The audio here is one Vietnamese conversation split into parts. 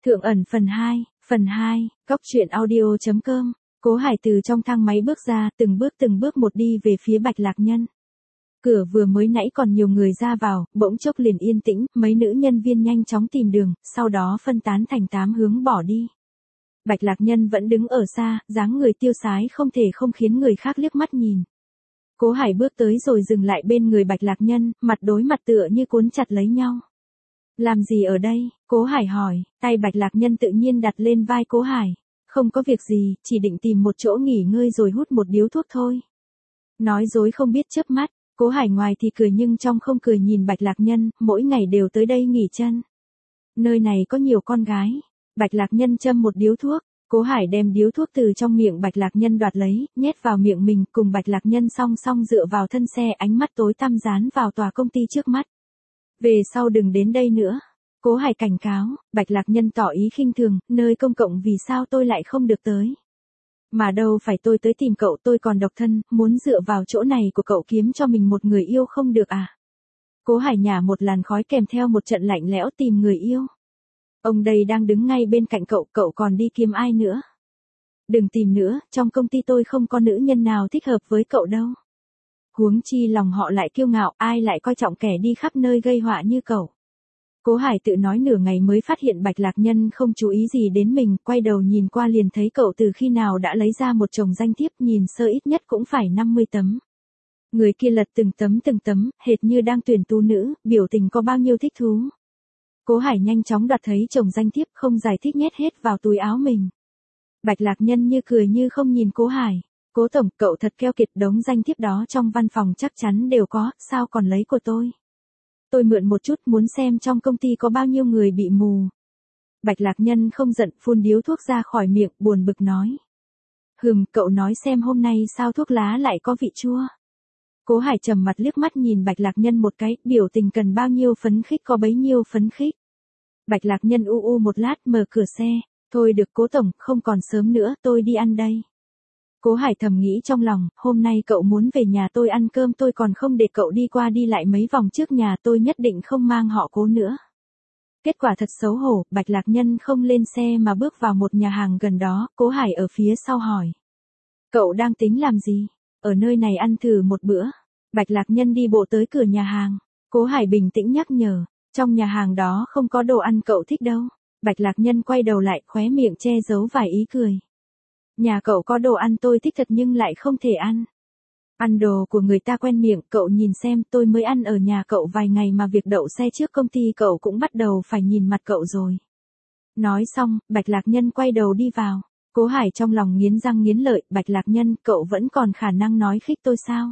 Thượng ẩn phần 2, Cóc truyện audio.com. Cố Hải từ trong thang máy bước ra, từng bước một đi về phía Bạch Lạc Nhân. Cửa vừa mới nãy còn nhiều người ra vào, bỗng chốc liền yên tĩnh, mấy nữ nhân viên nhanh chóng tìm đường, sau đó phân tán thành 8 hướng bỏ đi. Bạch Lạc Nhân vẫn đứng ở xa, dáng người tiêu sái không thể không khiến người khác liếc mắt nhìn. Cố Hải bước tới rồi dừng lại bên người Bạch Lạc Nhân, mặt đối mặt tựa như cuốn chặt lấy nhau. Làm gì ở đây? Cố Hải hỏi, tay Bạch Lạc Nhân tự nhiên đặt lên vai Cố Hải. Không có việc gì, chỉ định tìm một chỗ nghỉ ngơi rồi hút một điếu thuốc thôi. Nói dối không biết chớp mắt, Cố Hải ngoài thì cười nhưng trong không cười nhìn Bạch Lạc Nhân, mỗi ngày đều tới đây nghỉ chân. Nơi này có nhiều con gái. Bạch Lạc Nhân châm một điếu thuốc, Cố Hải đem điếu thuốc từ trong miệng Bạch Lạc Nhân đoạt lấy, nhét vào miệng mình, cùng Bạch Lạc Nhân song song dựa vào thân xe, ánh mắt tối tăm dán vào tòa công ty trước mắt. Về sau đừng đến đây nữa. Cố Hải cảnh cáo. Bạch Lạc Nhân tỏ ý khinh thường, nơi công cộng vì sao tôi lại không được tới. Mà đâu phải tôi tới tìm cậu, tôi còn độc thân, muốn dựa vào chỗ này của cậu kiếm cho mình một người yêu không được à? Cố Hải nhả một làn khói kèm theo một trận lạnh lẽo, tìm người yêu. Ông đây đang đứng ngay bên cạnh cậu, cậu còn đi kiếm ai nữa? Đừng tìm nữa, trong công ty tôi không có nữ nhân nào thích hợp với cậu đâu. Huống chi lòng họ lại kiêu ngạo, ai lại coi trọng kẻ đi khắp nơi gây họa như cậu. Cố Hải tự nói nửa ngày mới phát hiện Bạch Lạc Nhân không chú ý gì đến mình, quay đầu nhìn qua liền thấy cậu từ khi nào đã lấy ra một chồng danh thiếp, nhìn sơ ít nhất cũng phải 50 tấm. Người kia lật từng tấm, hệt như đang tuyển tú nữ, biểu tình có bao nhiêu thích thú. Cố Hải nhanh chóng đoạt thấy chồng danh thiếp, không giải thích nhét hết vào túi áo mình. Bạch Lạc Nhân như cười như không nhìn Cố Hải. Cố tổng, cậu thật keo kiệt, đống danh thiếp đó trong văn phòng chắc chắn đều có, sao còn lấy của tôi? Tôi mượn một chút, muốn xem trong công ty có bao nhiêu người bị mù. Bạch Lạc Nhân không giận, phun điếu thuốc ra khỏi miệng, buồn bực nói. Cậu nói xem hôm nay sao thuốc lá lại có vị chua? Cố Hải trầm mặt liếc mắt nhìn Bạch Lạc Nhân một cái, biểu tình cần bao nhiêu phấn khích có bấy nhiêu phấn khích. Bạch Lạc Nhân một lát mở cửa xe. Thôi được Cố tổng, không còn sớm nữa, tôi đi ăn đây. Cố Hải thầm nghĩ trong lòng, hôm nay cậu muốn về nhà tôi ăn cơm, tôi còn không để cậu đi qua đi lại mấy vòng trước nhà tôi, nhất định không mang họ Cố nữa. Kết quả thật xấu hổ, Bạch Lạc Nhân không lên xe mà bước vào một nhà hàng gần đó, Cố Hải ở phía sau hỏi. Cậu đang tính làm gì? Ở nơi này ăn thử một bữa. Bạch Lạc Nhân đi bộ tới cửa nhà hàng. Cố Hải bình tĩnh nhắc nhở, trong nhà hàng đó không có đồ ăn cậu thích đâu. Bạch Lạc Nhân quay đầu lại, khóe miệng che giấu vài ý cười. Nhà cậu có đồ ăn tôi thích thật nhưng lại không thể ăn. Ăn đồ của người ta quen miệng, cậu nhìn xem, tôi mới ăn ở nhà cậu vài ngày mà việc đậu xe trước công ty cậu cũng bắt đầu phải nhìn mặt cậu rồi. Nói xong, Bạch Lạc Nhân quay đầu đi vào. Cố Hải trong lòng nghiến răng nghiến lợi, Bạch Lạc Nhân, cậu vẫn còn khả năng nói khích tôi sao?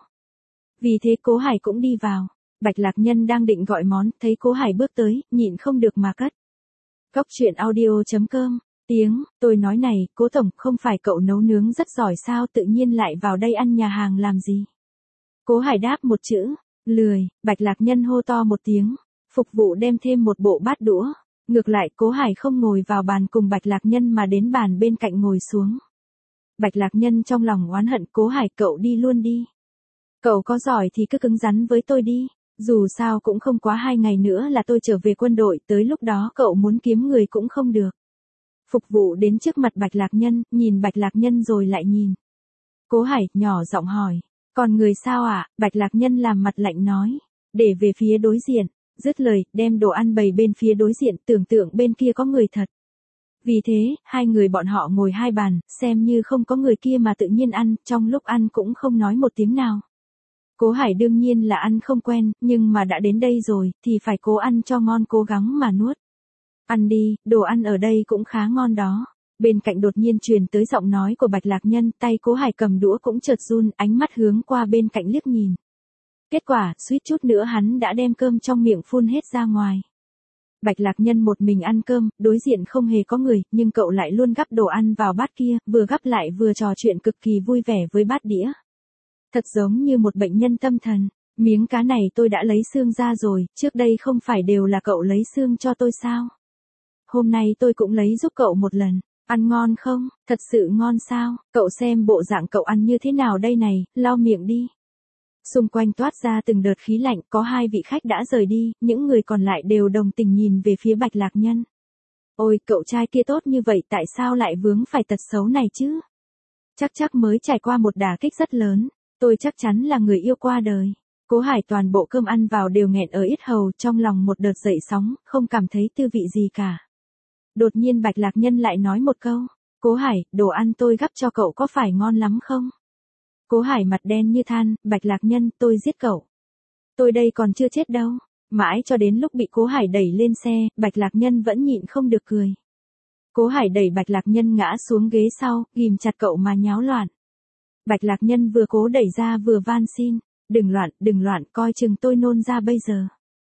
Vì thế Cố Hải cũng đi vào. Bạch Lạc Nhân đang định gọi món, thấy Cố Hải bước tới, nhịn không được mà cất. Cóc truyện audio.com. Tôi nói này, Cố tổng, không phải cậu nấu nướng rất giỏi sao, tự nhiên lại vào đây ăn nhà hàng làm gì? Cố Hải đáp một chữ, lười. Bạch Lạc Nhân hô to một tiếng, phục vụ đem thêm một bộ bát đũa. Ngược lại, Cố Hải không ngồi vào bàn cùng Bạch Lạc Nhân mà đến bàn bên cạnh ngồi xuống. Bạch Lạc Nhân trong lòng oán hận, Cố Hải, cậu đi luôn đi. Cậu có giỏi thì cứ cứng rắn với tôi đi. Dù sao cũng không quá 2 ngày nữa là tôi trở về quân đội, tới lúc đó cậu muốn kiếm người cũng không được. Phục vụ đến trước mặt Bạch Lạc Nhân, nhìn Bạch Lạc Nhân rồi lại nhìn. Cố Hải nhỏ giọng hỏi, còn người sao ạ? Bạch Lạc Nhân làm mặt lạnh nói, để về phía đối diện. Dứt lời, đem đồ ăn bày bên phía đối diện, tưởng tượng bên kia có người thật. Vì thế, hai người bọn họ ngồi hai bàn, xem như không có người kia mà tự nhiên ăn, trong lúc ăn cũng không nói một tiếng nào. Cố Hải đương nhiên là ăn không quen, nhưng mà đã đến đây rồi, thì phải cố ăn cho ngon, cố gắng mà nuốt. Ăn đi, đồ ăn ở đây cũng khá ngon đó. Bên cạnh đột nhiên truyền tới giọng nói của Bạch Lạc Nhân, tay Cố Hải cầm đũa cũng chợt run, ánh mắt hướng qua bên cạnh liếc nhìn. Kết quả, suýt chút nữa hắn đã đem cơm trong miệng phun hết ra ngoài. Bạch Lạc Nhân một mình ăn cơm, đối diện không hề có người, nhưng cậu lại luôn gắp đồ ăn vào bát kia, vừa gắp lại vừa trò chuyện cực kỳ vui vẻ với bát đĩa. Thật giống như một bệnh nhân tâm thần. Miếng cá này tôi đã lấy xương ra rồi, trước đây không phải đều là cậu lấy xương cho tôi sao? Hôm nay tôi cũng lấy giúp cậu một lần. Ăn ngon không? Thật sự ngon sao? Cậu xem bộ dạng cậu ăn như thế nào đây này, lau miệng đi. Xung quanh toát ra từng đợt khí lạnh, có 2 vị khách đã rời đi, những người còn lại đều đồng tình nhìn về phía Bạch Lạc Nhân. Ôi, cậu trai kia tốt như vậy tại sao lại vướng phải tật xấu này chứ? Chắc mới trải qua một đả kích rất lớn, tôi chắc chắn là người yêu qua đời. Cố Hải toàn bộ cơm ăn vào đều nghẹn ở yết hầu, trong lòng một đợt dậy sóng, không cảm thấy tư vị gì cả. Đột nhiên Bạch Lạc Nhân lại nói một câu, Cố Hải, đồ ăn tôi gắp cho cậu có phải ngon lắm không? Cố Hải mặt đen như than, Bạch Lạc Nhân, tôi giết cậu. Tôi đây còn chưa chết đâu. Mãi cho đến lúc bị Cố Hải đẩy lên xe, Bạch Lạc Nhân vẫn nhịn không được cười. Cố Hải đẩy Bạch Lạc Nhân ngã xuống ghế sau, ghim chặt cậu mà nháo loạn. Bạch Lạc Nhân vừa cố đẩy ra vừa van xin, đừng loạn, coi chừng tôi nôn ra bây giờ.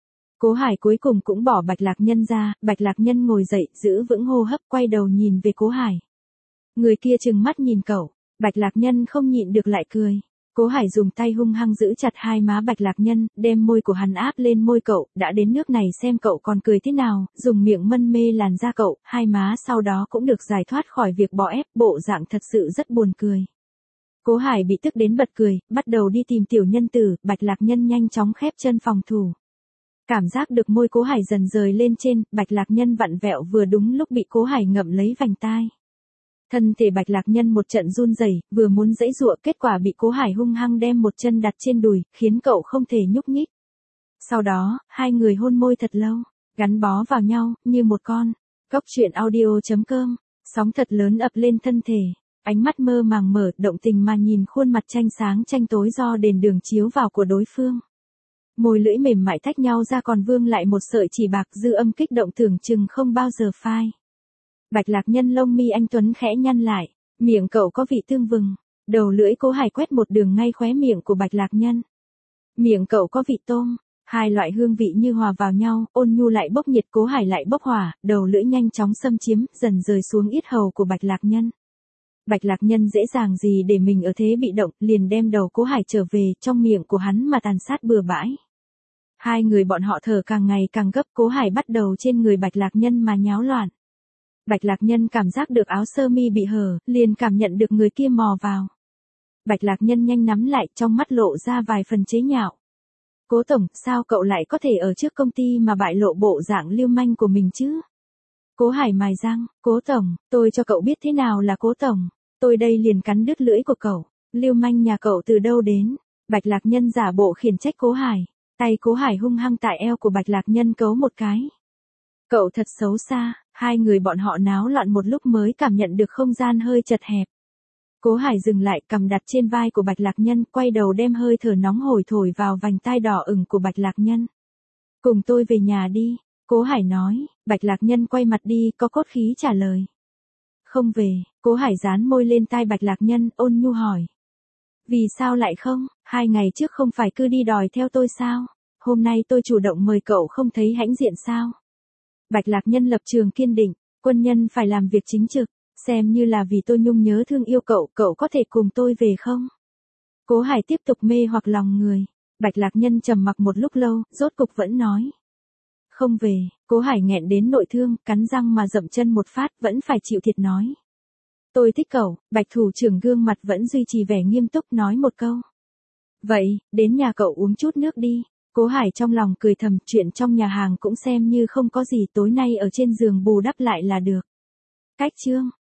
Cố Hải cuối cùng cũng bỏ Bạch Lạc Nhân ra, Bạch Lạc Nhân ngồi dậy, giữ vững hô hấp, quay đầu nhìn về Cố Hải. Người kia trừng mắt nhìn cậu, Bạch Lạc Nhân không nhịn được lại cười. Cố Hải dùng tay hung hăng giữ chặt hai má Bạch Lạc Nhân, đem môi của hắn áp lên môi cậu, đã đến nước này xem cậu còn cười thế nào, dùng miệng mân mê làn da cậu, hai má sau đó cũng được giải thoát khỏi việc bó ép, bộ dạng thật sự rất buồn cười. Cố Hải bị tức đến bật cười, bắt đầu đi tìm tiểu nhân tử, Bạch Lạc Nhân nhanh chóng khép chân phòng thủ. Cảm giác được môi Cố Hải dần rời lên trên, Bạch Lạc Nhân vặn vẹo vừa đúng lúc bị Cố Hải ngậm lấy vành tai. Thân thể Bạch Lạc Nhân một trận run rẩy, vừa muốn giãy giụa, kết quả bị Cố Hải hung hăng đem một chân đặt trên đùi, khiến cậu không thể nhúc nhích. Sau đó, hai người hôn môi thật lâu, gắn bó vào nhau, như một con. Góc truyện audio.com, sóng thật lớn ập lên thân thể, ánh mắt mơ màng mở, động tình mà nhìn khuôn mặt tranh sáng tranh tối do đèn đường chiếu vào của đối phương. Môi lưỡi mềm mại tách nhau ra còn vương lại một sợi chỉ bạc, dư âm kích động tưởng chừng không bao giờ phai. Bạch Lạc Nhân lông mi anh tuấn khẽ nhăn lại, miệng cậu có vị tương vừng, đầu lưỡi Cố Hải quét một đường ngay khóe miệng của Bạch Lạc Nhân. Miệng cậu có vị tôm, hai loại hương vị như hòa vào nhau, ôn nhu lại bốc nhiệt, Cố Hải lại bốc hỏa, đầu lưỡi nhanh chóng xâm chiếm, dần rời xuống yết hầu của Bạch Lạc Nhân. Bạch Lạc Nhân dễ dàng gì để mình ở thế bị động, liền đem đầu Cố Hải trở về, trong miệng của hắn mà tàn sát bừa bãi. Hai người bọn họ thở càng ngày càng gấp, Cố Hải bắt đầu trên người Bạch Lạc Nhân mà nháo loạn. Bạch Lạc Nhân cảm giác được áo sơ mi bị hở, liền cảm nhận được người kia mò vào. Bạch Lạc Nhân nhanh nắm lại, trong mắt lộ ra vài phần chế nhạo. Cố tổng, sao cậu lại có thể ở trước công ty mà bại lộ bộ dạng lưu manh của mình chứ? Cố Hải mài răng, Cố tổng, tôi cho cậu biết thế nào là Cố tổng, tôi đây liền cắn đứt lưỡi của cậu, lưu manh nhà cậu từ đâu đến? Bạch Lạc Nhân giả bộ khiển trách Cố Hải, tay Cố Hải hung hăng tại eo của Bạch Lạc Nhân cấu một cái. Cậu thật xấu xa, hai người bọn họ náo loạn một lúc mới cảm nhận được không gian hơi chật hẹp. Cố Hải dừng lại, cầm đặt trên vai của Bạch Lạc Nhân, quay đầu đem hơi thở nóng hổi thổi vào vành tai đỏ ửng của Bạch Lạc Nhân. Cùng tôi về nhà đi, Cố Hải nói. Bạch Lạc Nhân quay mặt đi, có cốt khí trả lời. Không về, Cố Hải dán môi lên tai Bạch Lạc Nhân, ôn nhu hỏi. Vì sao lại không, 2 ngày trước không phải cứ đi đòi theo tôi sao? Hôm nay tôi chủ động mời cậu không thấy hãnh diện sao? Bạch Lạc Nhân lập trường kiên định, quân nhân phải làm việc chính trực, xem như là vì tôi nhung nhớ thương yêu cậu, cậu có thể cùng tôi về không? Cố Hải tiếp tục mê hoặc lòng người. Bạch Lạc Nhân trầm mặc một lúc lâu, rốt cục vẫn nói. Không về, Cố Hải nghẹn đến nội thương, cắn răng mà dậm chân một phát, vẫn phải chịu thiệt nói. Tôi thích cậu, Bạch thủ trưởng gương mặt vẫn duy trì vẻ nghiêm túc nói một câu. Vậy, đến nhà cậu uống chút nước đi. Cố Hải trong lòng cười thầm, chuyện trong nhà hàng cũng xem như không có gì, tối nay ở trên giường bù đắp lại là được. Cách chương